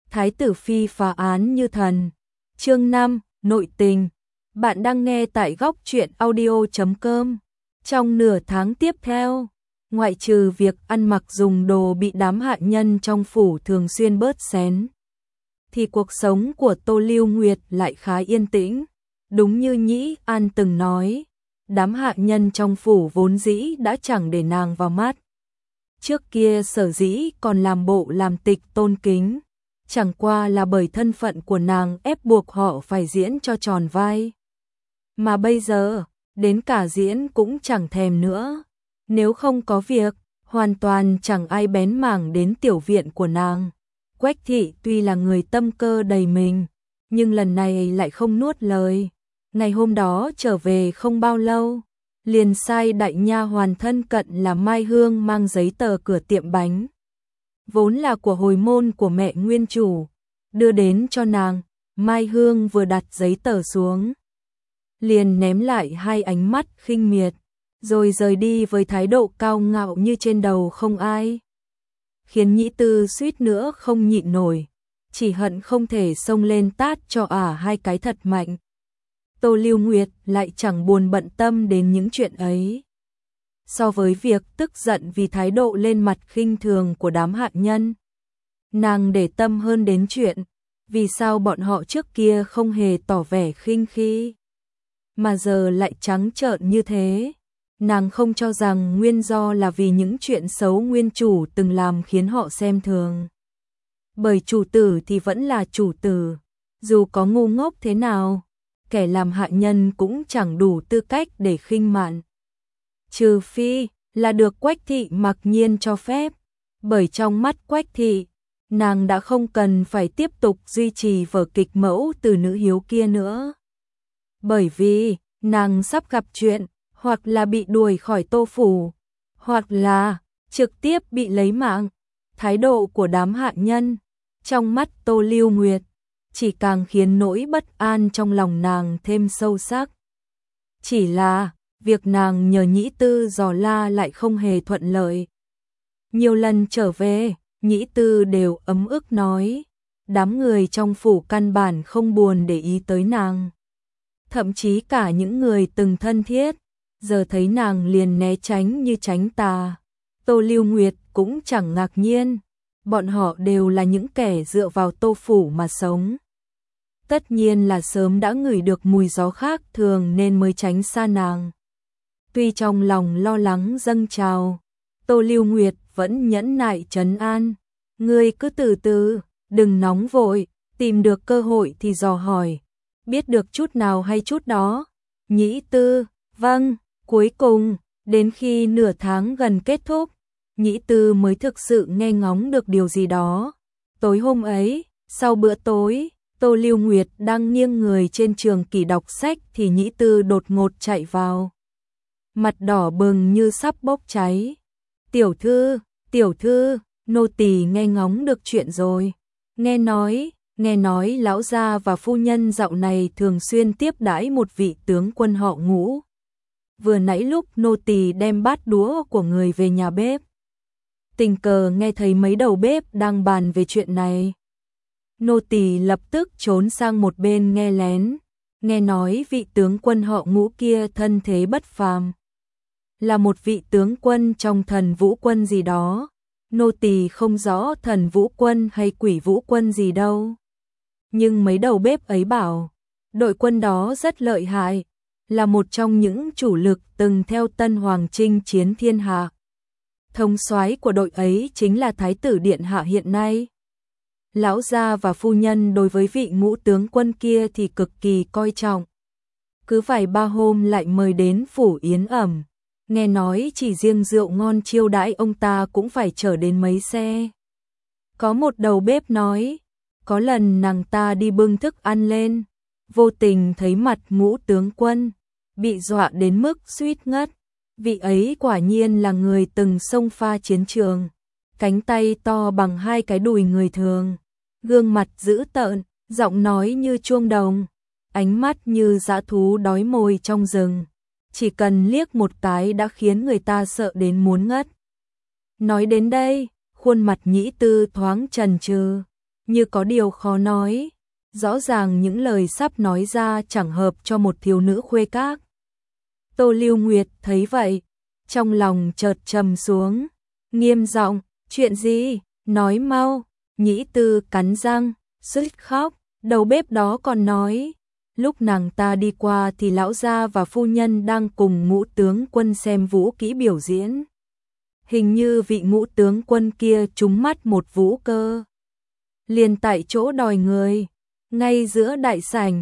Thái tử phi phá án như thần. Chương 5, nội tình. Bạn đang nghe tại góc truyện audio.com. Trong nửa tháng tiếp theo, ngoại trừ việc ăn mặc dùng đồ bị đám hạ nhân trong phủ thường xuyên bớt xén, thì cuộc sống của Tô Lưu Nguyệt lại khá yên tĩnh. Đúng như Nhĩ An từng nói, đám hạ nhân trong phủ vốn dĩ đã chẳng để nàng vào mắt. Trước kia sở dĩ còn làm bộ làm tịch tôn kính, chẳng qua là bởi thân phận của nàng ép buộc họ phải diễn cho tròn vai. Mà bây giờ, đến cả diễn cũng chẳng thèm nữa. Nếu không có việc, hoàn toàn chẳng ai bén mảng đến tiểu viện của nàng. Quách thị tuy là người tâm cơ đầy mình, nhưng lần này lại không nuốt lời. Ngày hôm đó trở về không bao lâu, liền sai đại nha hoàn thân cận là Mai Hương mang giấy tờ cửa tiệm bánh, vốn là của hồi môn của mẹ nguyên chủ, đưa đến cho nàng. Mai Hương vừa đặt giấy tờ xuống, liền ném lại hai ánh mắt khinh miệt, rồi rời đi với thái độ cao ngạo như trên đầu không ai, khiến Nhĩ Tư suýt nữa không nhịn nổi, chỉ hận không thể xông lên tát cho hai cái thật mạnh. Tô Lưu Nguyệt lại chẳng buồn bận tâm đến những chuyện ấy. So với việc tức giận vì thái độ lên mặt khinh thường của đám hạ nhân, nàng để tâm hơn đến chuyện vì sao bọn họ trước kia không hề tỏ vẻ khinh khi, mà giờ lại trắng trợn như thế. Nàng không cho rằng nguyên do là vì những chuyện xấu nguyên chủ từng làm khiến họ xem thường. Bởi chủ tử thì vẫn là chủ tử, dù có ngu ngốc thế nào, kẻ làm hạ nhân cũng chẳng đủ tư cách để khinh mạn. Trừ phi là được Quách thị mặc nhiên cho phép, bởi trong mắt Quách thị, nàng đã không cần phải tiếp tục duy trì vở kịch mẫu từ nữ hiếu kia nữa. Bởi vì nàng sắp gặp chuyện, hoặc là bị đuổi khỏi Tô phủ, hoặc là trực tiếp bị lấy mạng. Thái độ của đám hạ nhân trong mắt Tô Lưu Nguyệt chỉ càng khiến nỗi bất an trong lòng nàng thêm sâu sắc. Chỉ là việc nàng nhờ Nhĩ Tư dò la lại không hề thuận lợi. Nhiều lần trở về, Nhĩ Tư đều ấm ức nói, đám người trong phủ căn bản không buồn để ý tới nàng. Thậm chí cả những người từng thân thiết, giờ thấy nàng liền né tránh như tránh tà. Tô Lưu Nguyệt cũng chẳng ngạc nhiên, bọn họ đều là những kẻ dựa vào Tô phủ mà sống. Tất nhiên là sớm đã ngửi được mùi gió khác thường nên mới tránh xa nàng. Tuy trong lòng lo lắng dâng trào, Tô Lưu Nguyệt vẫn nhẫn nại trấn an. Ngươi cứ từ từ, đừng nóng vội, tìm được cơ hội thì dò hỏi, biết được chút nào hay chút đó. Nhĩ Tư, vâng. Cuối cùng, đến khi nửa tháng gần kết thúc, Nhĩ Tư mới thực sự nghe ngóng được điều gì đó. Tối hôm ấy, sau bữa tối, Tô Lưu Nguyệt đang nghiêng người trên trường kỷ đọc sách thì Nhĩ Tư đột ngột chạy vào. Mặt đỏ bừng như sắp bốc cháy. Tiểu thư, nô tỳ nghe ngóng được chuyện rồi. Nghe nói lão gia và phu nhân dạo này thường xuyên tiếp đãi một vị tướng quân họ Ngũ. Vừa nãy lúc nô tỳ đem bát đũa của người về nhà bếp, tình cờ nghe thấy mấy đầu bếp đang bàn về chuyện này. Nô tỳ lập tức trốn sang một bên nghe lén, nghe nói vị tướng quân họ Ngũ kia thân thế bất phàm, là một vị tướng quân trong Thần Vũ quân gì đó. Nô tỳ không rõ Thần Vũ quân hay Quỷ Vũ quân gì đâu, nhưng mấy đầu bếp ấy bảo đội quân đó rất lợi hại, là một trong những chủ lực từng theo Tân Hoàng chinh chiến thiên hạ. Thống soái của đội ấy chính là Thái tử điện hạ hiện nay. Lão gia và phu nhân đối với vị Ngũ tướng quân kia thì cực kỳ coi trọng. Cứ vài ba hôm lại mời đến phủ yến ẩm, nghe nói chỉ riêng rượu ngon chiêu đãi ông ta cũng phải chở đến mấy xe. Có một đầu bếp nói, có lần nàng ta đi bưng thức ăn lên, vô tình thấy mặt Ngũ tướng quân, bị dọa đến mức suýt ngất. Vị ấy quả nhiên là người từng xông pha chiến trường, cánh tay to bằng hai cái đùi người thường, gương mặt dữ tợn, giọng nói như chuông đồng, ánh mắt như dã thú đói mồi trong rừng, chỉ cần liếc một cái đã khiến người ta sợ đến muốn ngất. Nói đến đây, khuôn mặt Nhĩ Tư thoáng chần chừ, như có điều khó nói. Rõ ràng những lời sắp nói ra chẳng hợp cho một thiếu nữ khuê các. Tô Lưu Nguyệt thấy vậy, trong lòng chợt trầm xuống, nghiêm giọng, chuyện gì, nói mau. Nhĩ Tư cắn răng, suýt khóc, đầu bếp đó còn nói. Lúc nàng ta đi qua thì lão gia và phu nhân đang cùng ngũ tướng quân xem vũ kỹ biểu diễn. Hình như vị ngũ tướng quân kia trúng mắt một vũ cơ. Liền tại chỗ đòi người, ngay giữa đại sảnh,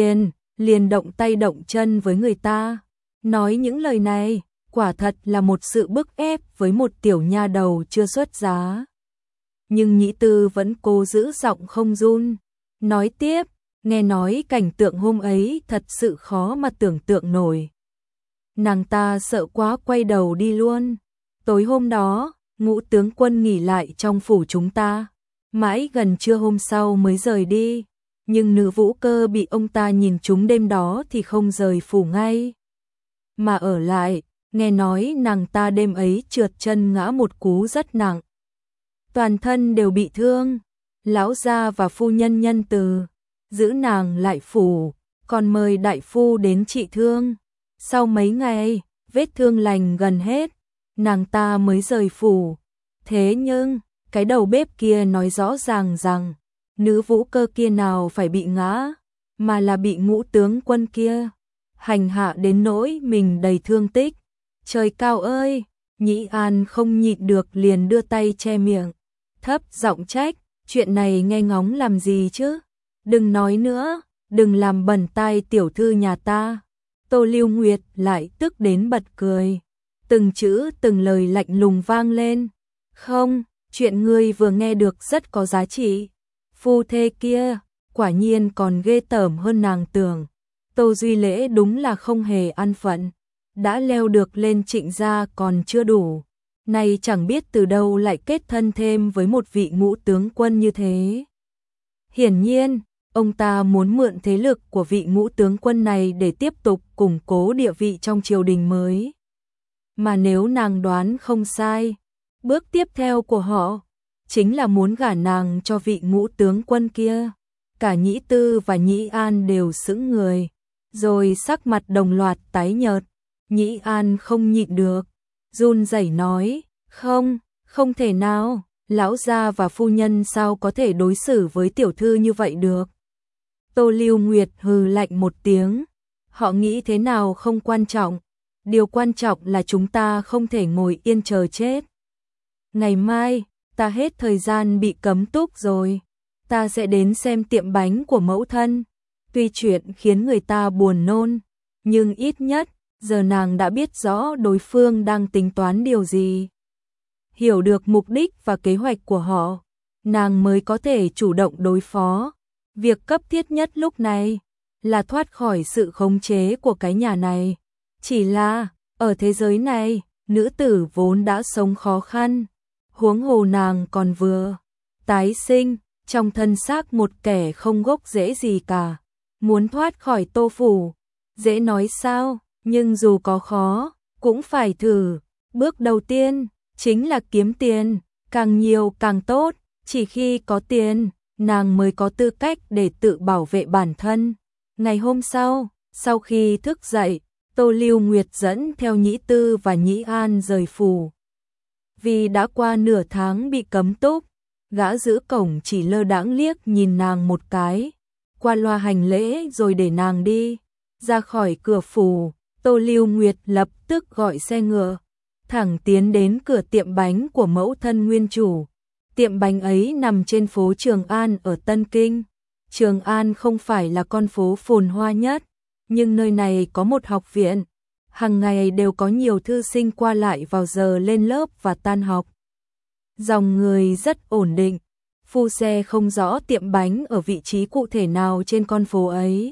liền động tay động chân với người ta. Nói những lời này, quả thật là một sự bức ép với một tiểu nha đầu chưa xuất giá. Nhưng Nhĩ Tư vẫn cố giữ giọng không run, nói tiếp, nghe nói cảnh tượng hôm ấy thật sự khó mà tưởng tượng nổi. Nàng ta sợ quá quay đầu đi luôn. Tối hôm đó, ngũ tướng quân nghỉ lại trong phủ chúng ta, mãi gần trưa hôm sau mới rời đi. Nhưng nữ vũ cơ bị ông ta nhìn trúng đêm đó thì không rời phủ ngay, mà ở lại. Nghe nói nàng ta đêm ấy trượt chân ngã một cú rất nặng, toàn thân đều bị thương. Lão gia và phu nhân nhân từ giữ nàng lại phủ, còn mời đại phu đến trị thương. Sau mấy ngày, vết thương lành gần hết, nàng ta mới rời phủ. Thế nhưng, cái đầu bếp kia nói rõ ràng rằng, nữ vũ cơ kia nào phải bị ngã, mà là bị ngũ tướng quân kia hành hạ đến nỗi mình đầy thương tích. Trời cao ơi! Nhĩ An không nhịn được liền đưa tay che miệng, thấp giọng trách, chuyện này nghe ngóng làm gì chứ? Đừng nói nữa, đừng làm bẩn tai tiểu thư nhà ta. Tô Lưu Nguyệt lại tức đến bật cười, từng chữ từng lời lạnh lùng vang lên. Không, chuyện ngươi vừa nghe được rất có giá trị. Phu thê kia, quả nhiên còn ghê tởm hơn nàng tưởng. Tô Duy Lễ đúng là không hề an phận, đã leo được lên Trịnh gia còn chưa đủ, nay chẳng biết từ đâu lại kết thân thêm với một vị ngũ tướng quân như thế. Hiển nhiên, ông ta muốn mượn thế lực của vị ngũ tướng quân này để tiếp tục củng cố địa vị trong triều đình mới. Mà nếu nàng đoán không sai, bước tiếp theo của họ chính là muốn gả nàng cho vị ngũ tướng quân kia. Cả Nhĩ Tư và Nhĩ An đều sững người, rồi sắc mặt đồng loạt tái nhợt. Nhĩ An không nhịn được, run rẩy nói, không thể nào, lão gia và phu nhân sao có thể đối xử với tiểu thư như vậy được. Tô Lưu Nguyệt hừ lạnh một tiếng, họ nghĩ thế nào không quan trọng, điều quan trọng là chúng ta không thể ngồi yên chờ chết. Ngày mai, ta hết thời gian bị cấm túc rồi, ta sẽ đến xem tiệm bánh của mẫu thân. Tuy chuyện khiến người ta buồn nôn, nhưng ít nhất, giờ nàng đã biết rõ đối phương đang tính toán điều gì. Hiểu được mục đích và kế hoạch của họ, nàng mới có thể chủ động đối phó. Việc cấp thiết nhất lúc này là thoát khỏi sự khống chế của cái nhà này. Chỉ là, ở thế giới này, nữ tử vốn đã sống khó khăn, huống hồ nàng còn vừa tái sinh, trong thân xác một kẻ không gốc rễ gì cả. Muốn thoát khỏi Tô phủ, dễ nói sao, nhưng dù có khó, cũng phải thử. Bước đầu tiên chính là kiếm tiền, càng nhiều càng tốt, chỉ khi có tiền, nàng mới có tư cách để tự bảo vệ bản thân. Ngày hôm sau, sau khi thức dậy, Tô Lưu Nguyệt dẫn theo Nhĩ Tư và Nhĩ An rời phủ. Vì đã qua nửa tháng bị cấm túc, gã giữ cổng chỉ lơ đãng liếc nhìn nàng một cái, qua loa hành lễ rồi để nàng đi. Ra khỏi cửa phủ, Tô Lưu Nguyệt lập tức gọi xe ngựa, thẳng tiến đến cửa tiệm bánh của mẫu thân nguyên chủ. Tiệm bánh ấy nằm trên phố Trường An ở Tân Kinh. Trường An không phải là con phố phồn hoa nhất, nhưng nơi này có một học viện, hàng ngày đều có nhiều thư sinh qua lại vào giờ lên lớp và tan học. Dòng người rất ổn định, phu xe không rõ tiệm bánh ở vị trí cụ thể nào trên con phố ấy.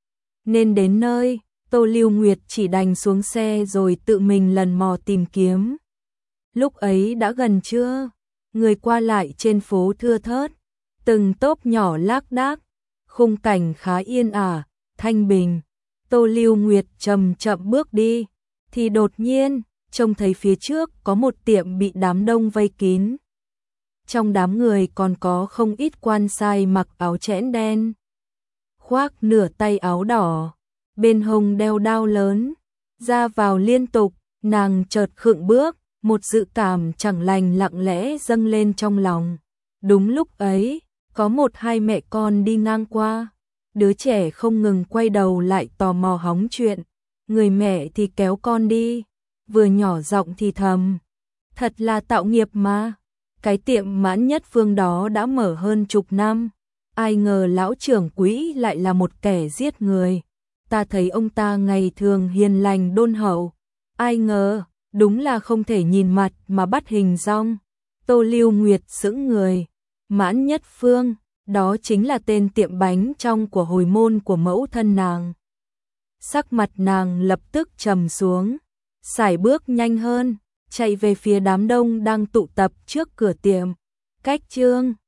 Nên đến nơi, Tô Lưu Nguyệt chỉ đành xuống xe rồi tự mình lần mò tìm kiếm. Lúc ấy đã gần trưa, người qua lại trên phố thưa thớt, từng tốp nhỏ lác đác, khung cảnh khá yên ả, thanh bình. Tô Lưu Nguyệt chậm chậm bước đi, thì đột nhiên, trông thấy phía trước có một tiệm bị đám đông vây kín. Trong đám người còn có không ít quan sai mặc áo chẽn đen, khoác nửa tay áo đỏ, bên hông đeo đao lớn, ra vào liên tục. Nàng chợt khựng bước, một dự cảm chẳng lành lặng lẽ dâng lên trong lòng. Đúng lúc ấy, có một hai mẹ con đi ngang qua, đứa trẻ không ngừng quay đầu lại tò mò hóng chuyện, người mẹ thì kéo con đi, vừa nhỏ giọng thì thầm, thật là tạo nghiệp mà, cái tiệm Mãn Nhất Phương đó đã mở hơn chục năm, ai ngờ lão trưởng quỹ lại là một kẻ giết người, ta thấy ông ta ngày thường hiền lành đôn hậu, ai ngờ, đúng là không thể nhìn mặt mà bắt hình dong. Tô Lưu Nguyệt sững người, Mãn Nhất Phương, đó chính là tên tiệm bánh trong của hồi môn của mẫu thân nàng. Sắc mặt nàng lập tức trầm xuống, sải bước nhanh hơn, chạy về phía đám đông đang tụ tập trước cửa tiệm. Cách chương